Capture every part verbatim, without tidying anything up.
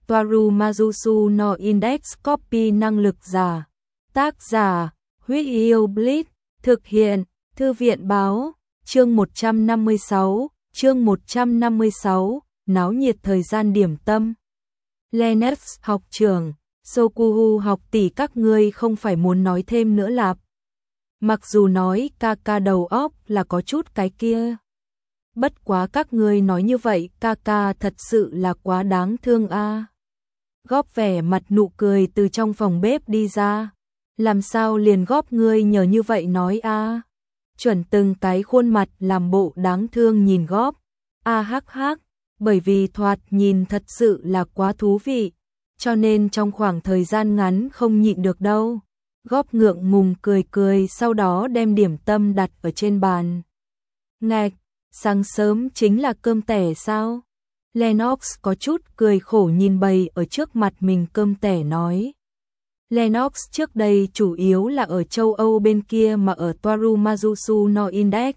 Toaru Mazusu no Index Copy năng lực giả. Tác giả, Huyết Yêu Blitz, thực hiện, Thư viện báo, chương một trăm năm mươi sáu, chương một trăm năm mươi sáu, náo nhiệt thời gian điểm tâm. Lennox học trưởng, Sokuhu học tỷ các ngươi không phải muốn nói thêm nữa lạp. Mặc dù nói ca ca đầu óc là có chút cái kia. Bất quá các ngươi nói như vậy ca ca thật sự là quá đáng thương a. À. Góp vẻ mặt nụ cười từ trong phòng bếp đi ra. Làm sao liền góp ngươi nhờ như vậy nói a. À. Chuẩn từng cái khuôn mặt làm bộ đáng thương nhìn góp. A hắc hắc, bởi vì thoạt nhìn thật sự là quá thú vị, cho nên trong khoảng thời gian ngắn không nhịn được đâu. Góp ngượng ngùng cười cười sau đó đem điểm tâm đặt ở trên bàn. Ngạch, sáng sớm chính là cơm tẻ sao? Lennox có chút cười khổ nhìn bày ở trước mặt mình cơm tẻ nói. Lennox trước đây chủ yếu là ở châu Âu bên kia mà ở Toaru Mazusu no Index.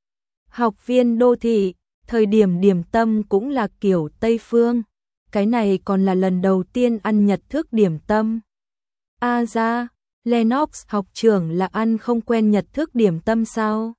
Học viên đô thị, thời điểm điểm tâm cũng là kiểu Tây phương. Cái này còn là lần đầu tiên ăn nhật thức điểm tâm. A ra, Lennox học trưởng là ăn không quen nhật thức điểm tâm sao?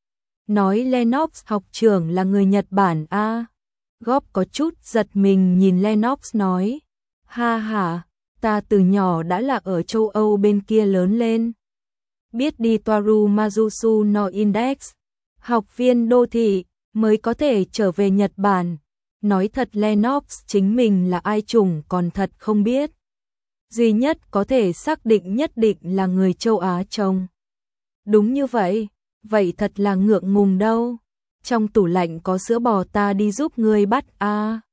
Nói Lennox học trưởng là người Nhật Bản a. À. Góp có chút giật mình nhìn Lennox nói. Ha ha, ta từ nhỏ đã là ở châu Âu bên kia lớn lên. Biết đi Toaru Mazusu no Index, học viên đô thị mới có thể trở về Nhật Bản. Nói thật Lennox chính mình là ai chủng còn thật không biết. Duy nhất có thể xác định nhất định là người châu Á trông. Đúng như vậy, vậy thật là ngượng ngùng đâu. Trong tủ lạnh có sữa bò ta đi giúp ngươi bắt a. À.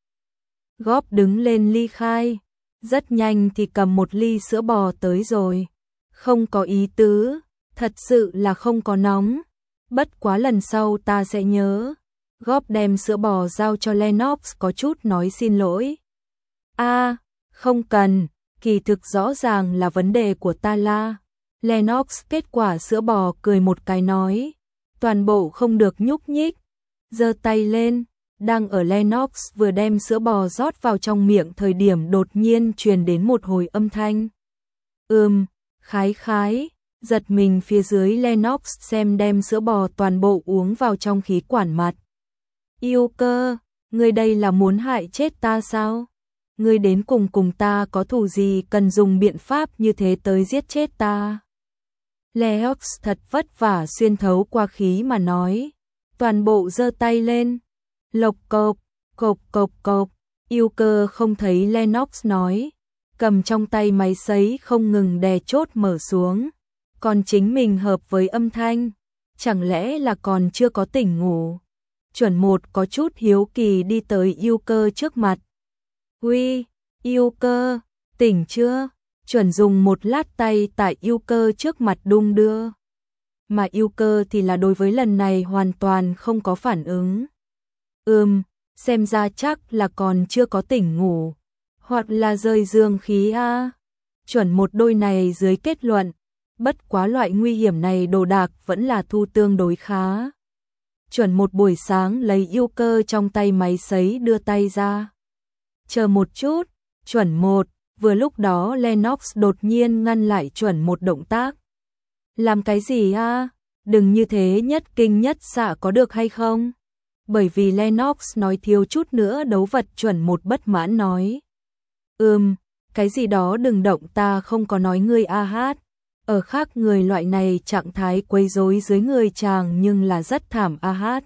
Góp đứng lên ly khai, rất nhanh thì cầm một ly sữa bò tới rồi. Không có ý tứ, thật sự là không có nóng. Bất quá lần sau ta sẽ nhớ. Góp đem sữa bò giao cho Lennox có chút nói xin lỗi. A, à, không cần, kỳ thực rõ ràng là vấn đề của ta la. Lennox kết quả sữa bò cười một cái nói. Toàn bộ không được nhúc nhích. Giơ tay lên, đang ở Lennox vừa đem sữa bò rót vào trong miệng thời điểm đột nhiên truyền đến một hồi âm thanh. Ừm, khái khái, giật mình phía dưới Lennox xem đem sữa bò toàn bộ uống vào trong khí quản mặt. Yêu cơ, ngươi đây là muốn hại chết ta sao? Ngươi đến cùng cùng ta có thù gì cần dùng biện pháp như thế tới giết chết ta? Lennox thật vất vả xuyên thấu qua khí mà nói. Toàn bộ giơ tay lên. Lộc cộc, cộc cộc cộc. Yêu cơ không thấy Lennox nói. Cầm trong tay máy sấy không ngừng đè chốt mở xuống. Còn chính mình hợp với âm thanh. Chẳng lẽ là còn chưa có tỉnh ngủ? Chuẩn một có chút hiếu kỳ đi tới yêu cơ trước mặt. Uy, yêu cơ, tỉnh chưa? Chuẩn dùng một lát tay tại yêu cơ trước mặt đung đưa. Mà yêu cơ thì là đối với lần này hoàn toàn không có phản ứng. Ừm, xem ra chắc là còn chưa có tỉnh ngủ. Hoặc là rơi dương khí a. À. Chuẩn một đôi này dưới kết luận. Bất quá loại nguy hiểm này đồ đạc vẫn là thu tương đối khá. Chuẩn một buổi sáng lấy yêu cơ trong tay máy sấy đưa tay ra. Chờ một chút, chuẩn một, vừa lúc đó Lennox đột nhiên ngăn lại chuẩn một động tác. Làm cái gì a? À? Đừng như thế nhất kinh nhất xạ có được hay không? Bởi vì Lennox nói thiếu chút nữa đấu vật chuẩn một bất mãn nói. Ừm, cái gì đó đừng động ta không có nói ngươi a hát. Ở khác người loại này trạng thái quấy rối dưới người chàng nhưng là rất thảm a hát.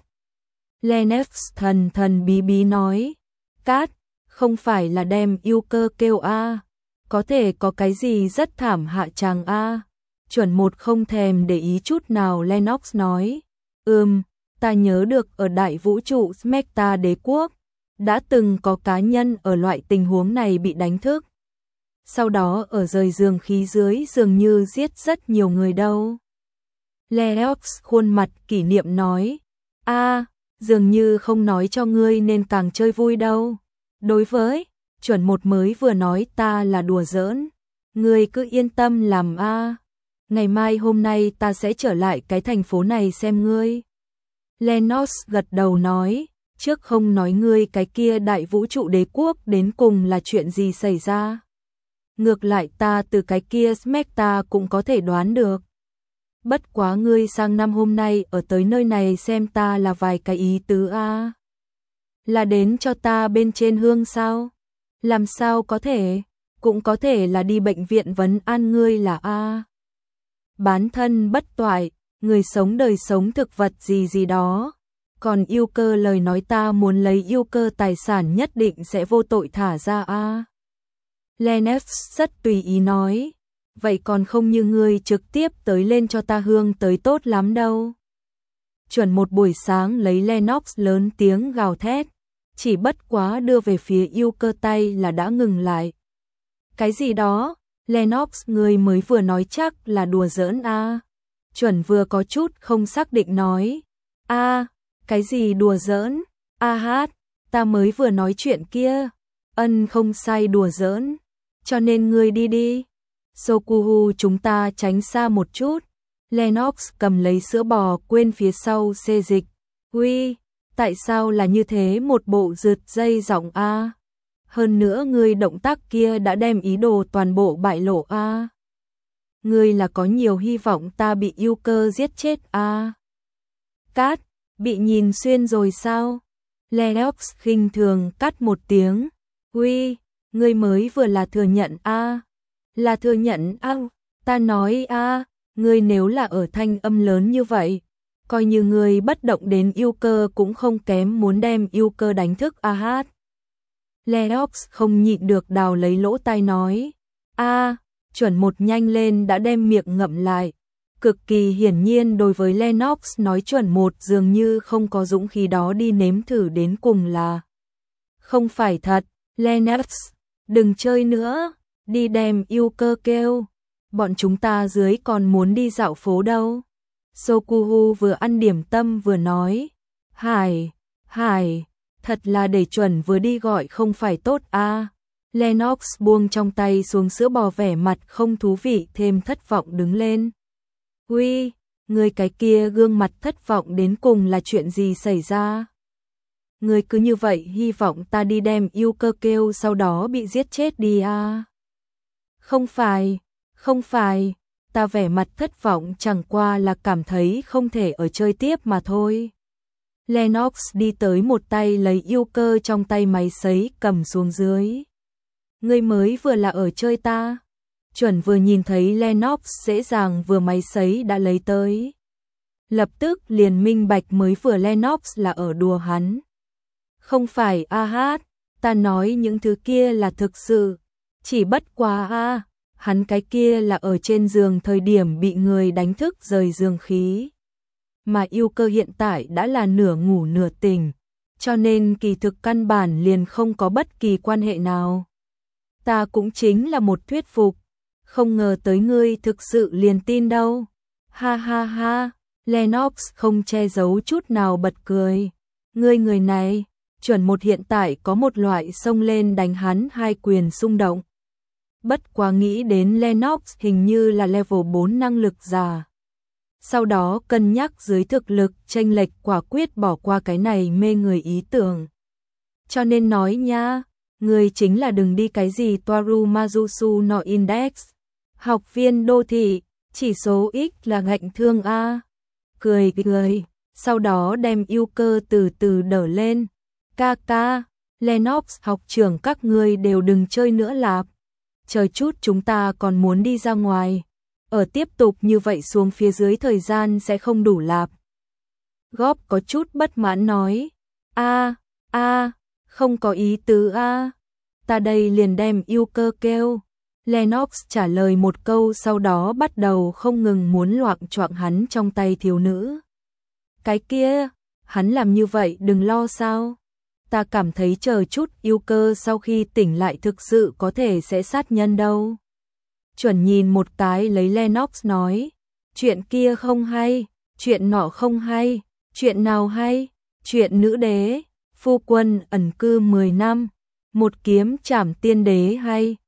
Lennox thần thần bí bí nói. Cát, không phải là đem yêu cơ kêu a. Có thể có cái gì rất thảm hạ chàng a. Chuẩn một không thèm để ý chút nào Lennox nói. Ừm, ta nhớ được ở đại vũ trụ Smecta đế quốc. Đã từng có cá nhân ở loại tình huống này bị đánh thức. Sau đó ở rời giường khí dưới dường như giết rất nhiều người đâu. Lennox khuôn mặt kỷ niệm nói. A, dường như không nói cho ngươi nên càng chơi vui đâu. Đối với, chuẩn một mới vừa nói ta là đùa giỡn. Ngươi cứ yên tâm làm a. Ngày mai hôm nay ta sẽ trở lại cái thành phố này xem ngươi. Lennox gật đầu nói. trước không nói ngươi cái kia đại vũ trụ đế quốc đến cùng là chuyện gì xảy ra. Ngược lại ta từ cái kia Smecta cũng có thể đoán được. Bất quá ngươi sang năm hôm nay ở tới nơi này xem ta là vài cái ý tứ a. Là đến cho ta bên trên hương sao? Làm sao có thể? Cũng có thể là đi bệnh viện vấn an ngươi là a. Bán thân bất toại, người sống đời sống thực vật gì gì đó. Còn yêu cơ lời nói ta muốn lấy yêu cơ tài sản nhất định sẽ vô tội thả ra a. Lennox rất tùy ý nói. Vậy còn không như ngươi trực tiếp tới lên cho ta hương tới tốt lắm đâu. Chuẩn một buổi sáng lấy Lennox lớn tiếng gào thét. Chỉ bất quá đưa về phía yêu cơ tay là đã ngừng lại. Cái gì đó? Lennox người mới vừa nói chắc là đùa giỡn a. Chuẩn vừa có chút không xác định nói. A, cái gì đùa giỡn? A hát, ta mới vừa nói chuyện kia. Ân không sai đùa giỡn. Cho nên ngươi đi đi. Sokuhu chúng ta tránh xa một chút. Lennox cầm lấy sữa bò quên phía sau xê dịch. Uy, tại sao là như thế một bộ rượt dây giọng a? Hơn nữa ngươi động tác kia đã đem ý đồ toàn bộ bại lộ a. Ngươi là có nhiều hy vọng ta bị yêu cơ giết chết a. Cát, bị nhìn xuyên rồi sao? Lennox khinh thường cắt một tiếng. Uy, ngươi mới vừa là thừa nhận a. Là thừa nhận a, ta nói a, ngươi nếu là ở thanh âm lớn như vậy, coi như ngươi bất động đến yêu cơ cũng không kém muốn đem yêu cơ đánh thức a hát. Lennox không nhịn được đào lấy lỗ tai nói, a, chuẩn một nhanh lên đã đem miệng ngậm lại. Cực kỳ hiển nhiên đối với Lennox nói chuẩn một dường như không có dũng khí đó đi nếm thử đến cùng là. Không phải thật, Lennox, đừng chơi nữa. Đi đem yêu cơ kêu, bọn chúng ta dưới còn muốn đi dạo phố đâu. Sokuhu vừa ăn điểm tâm vừa nói, Hải, Hải, thật là để chuẩn vừa đi gọi không phải tốt a. À. Lennox buông trong tay xuống sữa bò vẻ mặt không thú vị thêm thất vọng đứng lên. Uy, người cái kia gương mặt thất vọng đến cùng là chuyện gì xảy ra? Người cứ như vậy hy vọng ta đi đem yêu cơ kêu sau đó bị giết chết đi a. À. Không phải, không phải, ta vẻ mặt thất vọng chẳng qua là cảm thấy không thể ở chơi tiếp mà thôi. Lennox đi tới một tay lấy yêu cơ trong tay máy sấy cầm xuống dưới. Ngươi mới vừa là ở chơi ta. Chuẩn vừa nhìn thấy Lennox dễ dàng vừa máy sấy đã lấy tới. Lập tức liền minh bạch mới vừa Lennox là ở đùa hắn. Không phải a hát, ta nói những thứ kia là thực sự. Chỉ bất quá a, hắn cái kia là ở trên giường thời điểm bị người đánh thức rời giường khí. Mà yêu cơ hiện tại đã là nửa ngủ nửa tỉnh, cho nên kỳ thực căn bản liền không có bất kỳ quan hệ nào. Ta cũng chính là một thuyết phục, không ngờ tới ngươi thực sự liền tin đâu. Ha ha ha, Lennox không che giấu chút nào bật cười. Ngươi người này, chuẩn một hiện tại có một loại xông lên đánh hắn hai quyền xung động. Bất quá nghĩ đến Lennox hình như là level bốn năng lực giả. Sau đó cân nhắc dưới thực lực chênh lệch quả quyết bỏ qua cái này mê người ý tưởng. Cho nên nói nha, người chính là đừng đi cái gì Toaru Mazusu no Index. Học viên đô thị, chỉ số X là ngạnh thương A. Cười cười, sau đó đem yêu cơ từ từ đỡ lên. Ca ca, Lennox học trưởng các ngươi đều đừng chơi nữa lạp. Chờ chút chúng ta còn muốn đi ra ngoài. Ở tiếp tục như vậy xuống phía dưới thời gian sẽ không đủ lạp. Góp có chút bất mãn nói. A, a, không có ý tứ a. Ta đây liền đem yêu cơ kêu. Lennox trả lời một câu sau đó bắt đầu không ngừng muốn loạng choạng hắn trong tay thiếu nữ. Cái kia, hắn làm như vậy đừng lo sao. Ta cảm thấy chờ chút yêu cơ sau khi tỉnh lại thực sự có thể sẽ sát nhân đâu. Chuẩn nhìn một cái lấy Lennox nói, chuyện kia không hay, chuyện nọ không hay, chuyện nào hay, chuyện nữ đế, phu quân ẩn cư mười năm, một kiếm trảm tiên đế hay,